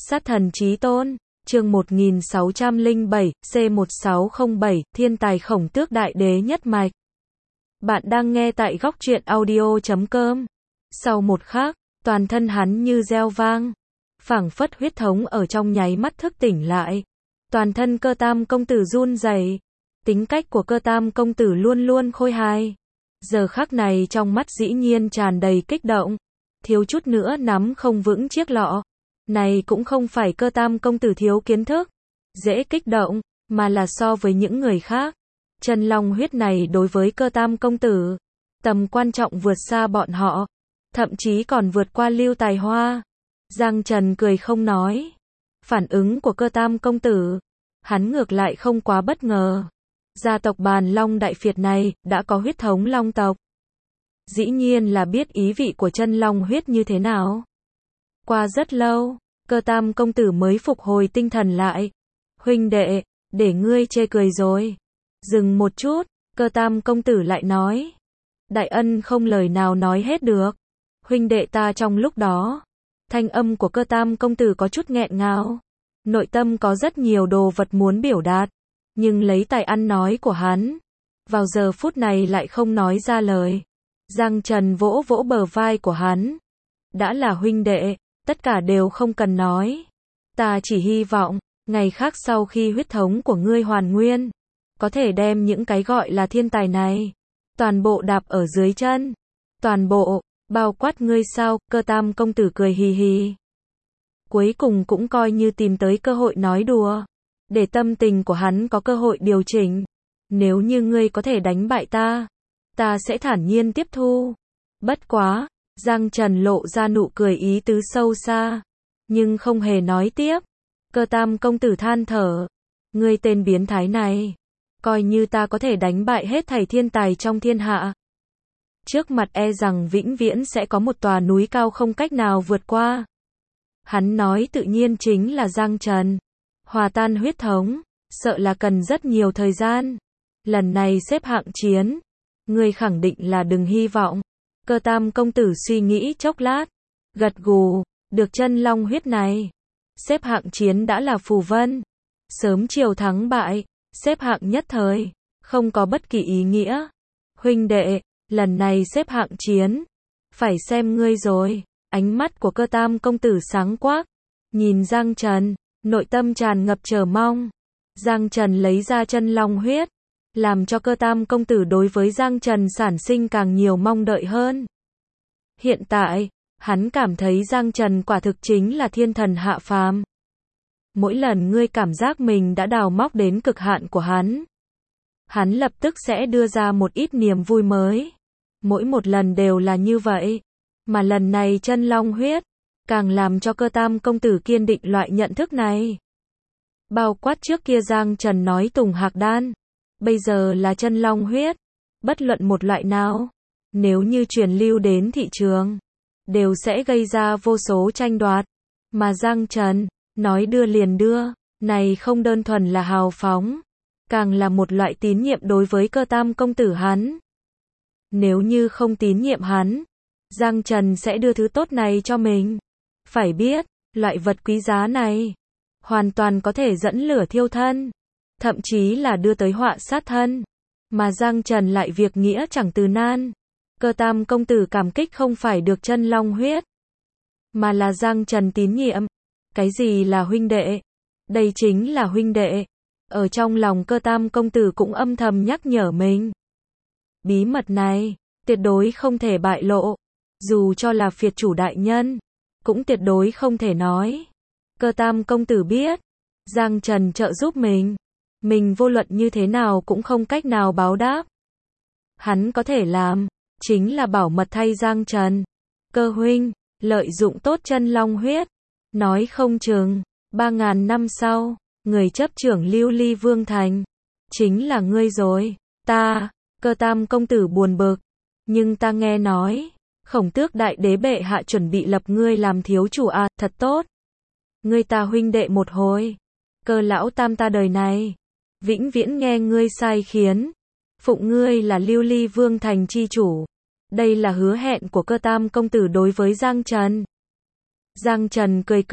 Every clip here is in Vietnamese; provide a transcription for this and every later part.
Sát thần chí tôn, chương 1607, C1607, thiên tài Khổng Tước đại đế nhất mạch. Bạn đang nghe tại góc truyện audio.com. Sau một khắc, toàn thân hắn như reo vang, phảng phất huyết thống ở trong nháy mắt thức tỉnh lại. Toàn thân Cơ Tam công tử run rẩy. Tính cách của Cơ Tam công tử luôn luôn khôi hài. Giờ khắc này trong mắt dĩ nhiên tràn đầy kích động, thiếu chút nữa nắm không vững chiếc lọ. Này cũng không phải Cơ Tam công tử thiếu kiến thức, dễ kích động, mà là so với những người khác. Chân long huyết này đối với Cơ Tam công tử, tầm quan trọng vượt xa bọn họ, thậm chí còn vượt qua Lưu Tài Hoa. Giang Trần cười không nói. Phản ứng của Cơ Tam công tử, hắn ngược lại không quá bất ngờ. Gia tộc Bàn Long Đại Phiệt này đã có huyết thống long tộc, dĩ nhiên là biết ý vị của chân long huyết như thế nào. Qua rất lâu, Cơ Tam công tử mới phục hồi tinh thần lại. Huynh đệ, để ngươi chê cười rồi. Dừng một chút, Cơ Tam công tử lại nói. Đại ân không lời nào nói hết được. Huynh đệ ta trong lúc đó. Thanh âm của Cơ Tam công tử có chút nghẹn ngào. Nội tâm có rất nhiều đồ vật muốn biểu đạt. Nhưng lấy tài ăn nói của hắn, vào giờ phút này lại không nói ra lời. Giang Trần vỗ vỗ bờ vai của hắn. Đã là huynh đệ, tất cả đều không cần nói. Ta chỉ hy vọng, ngày khác sau khi huyết thống của ngươi hoàn nguyên, có thể đem những cái gọi là thiên tài này, toàn bộ đạp ở dưới chân. Toàn bộ, bao quát ngươi sao? Cơ Tam công tử cười hì hì. Cuối cùng cũng coi như tìm tới cơ hội nói đùa, để tâm tình của hắn có cơ hội điều chỉnh. Nếu như ngươi có thể đánh bại ta, ta sẽ thản nhiên tiếp thu. Bất quá, Giang Trần lộ ra nụ cười ý tứ sâu xa, nhưng không hề nói tiếp. Cơ Tam công tử than thở. Ngươi tên biến thái này, coi như ta có thể đánh bại hết thảy thiên tài trong thiên hạ, trước mặt e rằng vĩnh viễn sẽ có một tòa núi cao không cách nào vượt qua. Hắn nói tự nhiên chính là Giang Trần. Hòa tan huyết thống, sợ là cần rất nhiều thời gian. Lần này xếp hạng chiến, ngươi khẳng định là đừng hy vọng. Cơ Tam công tử suy nghĩ chốc lát, gật gù, được chân long huyết này. Xếp hạng chiến đã là phù vân. Sớm chiều thắng bại, xếp hạng nhất thời, không có bất kỳ ý nghĩa. Huynh đệ, lần này xếp hạng chiến, phải xem ngươi rồi. Ánh mắt của Cơ Tam công tử sáng quắc, nhìn Giang Trần, nội tâm tràn ngập chờ mong. Giang Trần lấy ra chân long huyết, làm cho Cơ Tam công tử đối với Giang Trần sản sinh càng nhiều mong đợi hơn. Hiện tại, hắn cảm thấy Giang Trần quả thực chính là thiên thần hạ phàm. Mỗi lần ngươi cảm giác mình đã đào móc đến cực hạn của hắn lập tức sẽ đưa ra một ít niềm vui mới. Mỗi một lần đều là như vậy, mà lần này chân long huyết, càng làm cho Cơ Tam công tử kiên định loại nhận thức này. Bao quát trước kia Giang Trần nói Tùng Hạc Đan, bây giờ là chân long huyết. Bất luận một loại nào, nếu như truyền lưu đến thị trường, đều sẽ gây ra vô số tranh đoạt. Mà Giang Trần, nói đưa liền đưa, này không đơn thuần là hào phóng, càng là một loại tín nhiệm đối với Cơ Tam công tử hắn. Nếu như không tín nhiệm hắn, Giang Trần sẽ đưa thứ tốt này cho mình. Phải biết, loại vật quý giá này, hoàn toàn có thể dẫn lửa thiêu thân, thậm chí là đưa tới họa sát thân. Mà Giang Trần lại việc nghĩa chẳng từ nan. Cơ Tam công tử cảm kích không phải được chân long huyết, mà là Giang Trần tín nhiệm. Cái gì là huynh đệ? Đây chính là huynh đệ. Ở trong lòng Cơ Tam công tử cũng âm thầm nhắc nhở mình. Bí mật này, tuyệt đối không thể bại lộ. Dù cho là phiệt chủ đại nhân, cũng tuyệt đối không thể nói. Cơ Tam công tử biết, Giang Trần trợ giúp mình vô luận như thế nào cũng không cách nào báo đáp. Hắn có thể làm, chính là bảo mật thay Giang Trần. Cơ huynh, lợi dụng tốt chân long huyết, nói không chừng 3.000 năm sau, người chấp trưởng Lưu Ly Vương Thành chính là ngươi rồi. Cơ Tam công tử buồn bực. Nhưng ta nghe nói, Khổng Tước đại đế bệ hạ chuẩn bị lập ngươi làm thiếu chủ à? Thật tốt. Ngươi ta huynh đệ một hồi. Cơ lão tam ta đời này, vĩnh viễn nghe ngươi sai khiến, phụng ngươi là Lưu Ly Vương Thành chi chủ. Đây là hứa hẹn của Cơ Tam công tử đối với Giang Trần. Giang Trần cười cợt,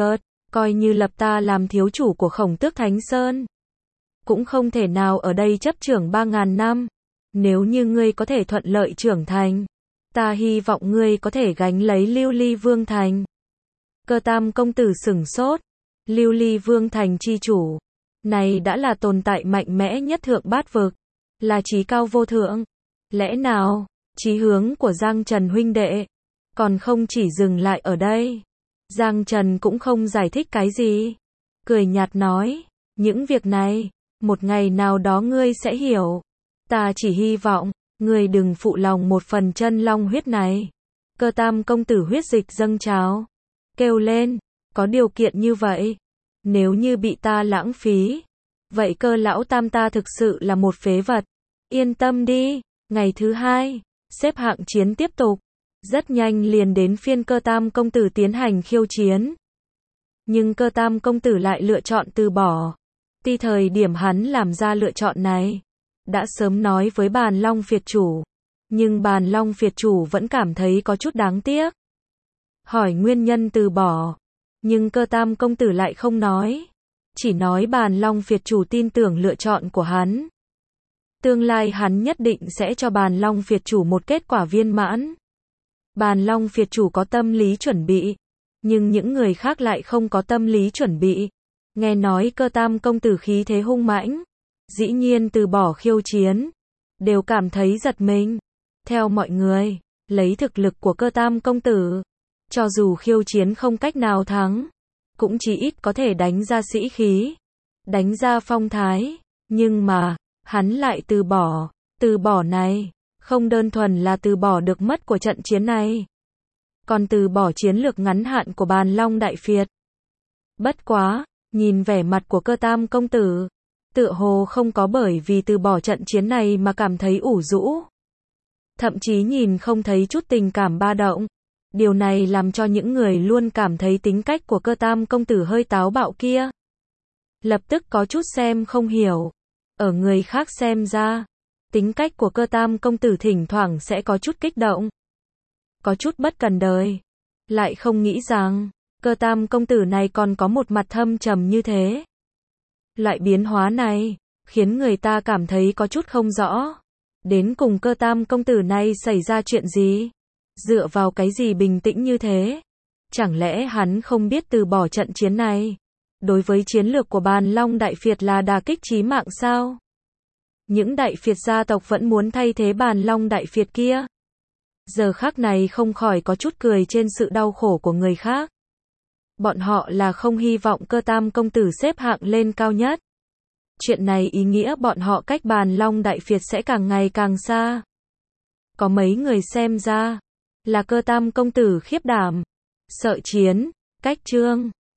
Coi như lập ta làm thiếu chủ của Khổng Tước Thánh Sơn, cũng không thể nào ở đây chấp trưởng 3.000 năm. Nếu như ngươi có thể thuận lợi trưởng thành, ta hy vọng ngươi có thể gánh lấy Lưu Ly Vương Thành. Cơ Tam công tử sửng sốt. Lưu Ly Vương Thành chi chủ, này đã là tồn tại mạnh mẽ nhất thượng bát vực, là chí cao vô thượng. Lẽ nào, chí hướng của Giang Trần huynh đệ, còn không chỉ dừng lại ở đây? Giang Trần cũng không giải thích cái gì. Cười nhạt nói, những việc này, một ngày nào đó ngươi sẽ hiểu. Ta chỉ hy vọng, ngươi đừng phụ lòng một phần chân long huyết này. Cơ Tam công tử huyết dịch dâng trào, kêu lên, có điều kiện như vậy, nếu như bị ta lãng phí, vậy Cơ lão tam ta thực sự là một phế vật. Yên tâm đi, ngày thứ 2, xếp hạng chiến tiếp tục. Rất nhanh liền đến phiên Cơ Tam công tử tiến hành khiêu chiến. Nhưng Cơ Tam công tử lại lựa chọn từ bỏ. Tuy thời điểm hắn làm ra lựa chọn này, đã sớm nói với Bàn Long Phiệt chủ, nhưng Bàn Long Phiệt chủ vẫn cảm thấy có chút đáng tiếc. Hỏi nguyên nhân từ bỏ, nhưng Cơ Tam công tử lại không nói, chỉ nói Bàn Long Phiệt chủ tin tưởng lựa chọn của hắn. Tương lai hắn nhất định sẽ cho Bàn Long Phiệt chủ một kết quả viên mãn. Bàn Long Phiệt chủ có tâm lý chuẩn bị, nhưng những người khác lại không có tâm lý chuẩn bị. Nghe nói Cơ Tam công tử khí thế hung mãnh, dĩ nhiên từ bỏ khiêu chiến, đều cảm thấy giật mình. Theo mọi người, lấy thực lực của Cơ Tam công tử, cho dù khiêu chiến không cách nào thắng, cũng chỉ ít có thể đánh ra sĩ khí, đánh ra phong thái, nhưng mà, hắn lại từ bỏ này, không đơn thuần là từ bỏ được mất của trận chiến này, còn từ bỏ chiến lược ngắn hạn của Bàn Long Đại Phiệt. Bất quá, nhìn vẻ mặt của Cơ Tam công tử, tựa hồ không có bởi vì từ bỏ trận chiến này mà cảm thấy ủ rũ. Thậm chí nhìn không thấy chút tình cảm ba động. Điều này làm cho những người luôn cảm thấy tính cách của Cơ Tam công tử hơi táo bạo kia, lập tức có chút xem không hiểu. Ở người khác xem ra, tính cách của Cơ Tam công tử thỉnh thoảng sẽ có chút kích động, có chút bất cần đời. Lại không nghĩ rằng, Cơ Tam công tử này còn có một mặt thâm trầm như thế. Loại biến hóa này, khiến người ta cảm thấy có chút không rõ. Đến cùng Cơ Tam công tử này xảy ra chuyện gì? Dựa vào cái gì bình tĩnh như thế? Chẳng lẽ hắn không biết từ bỏ trận chiến này? Đối với chiến lược của Bàn Long Đại Phiệt là đả kích chí mạng sao? Những đại phiệt gia tộc vẫn muốn thay thế Bàn Long Đại Phiệt kia. Giờ khắc này không khỏi có chút cười trên sự đau khổ của người khác. Bọn họ là không hy vọng Cơ Tam công tử xếp hạng lên cao nhất. Chuyện này ý nghĩa bọn họ cách Bàn Long Đại Phiệt sẽ càng ngày càng xa. Có mấy người xem ra là Cơ Tam công tử khiếp đảm, sợ chiến, cách trương.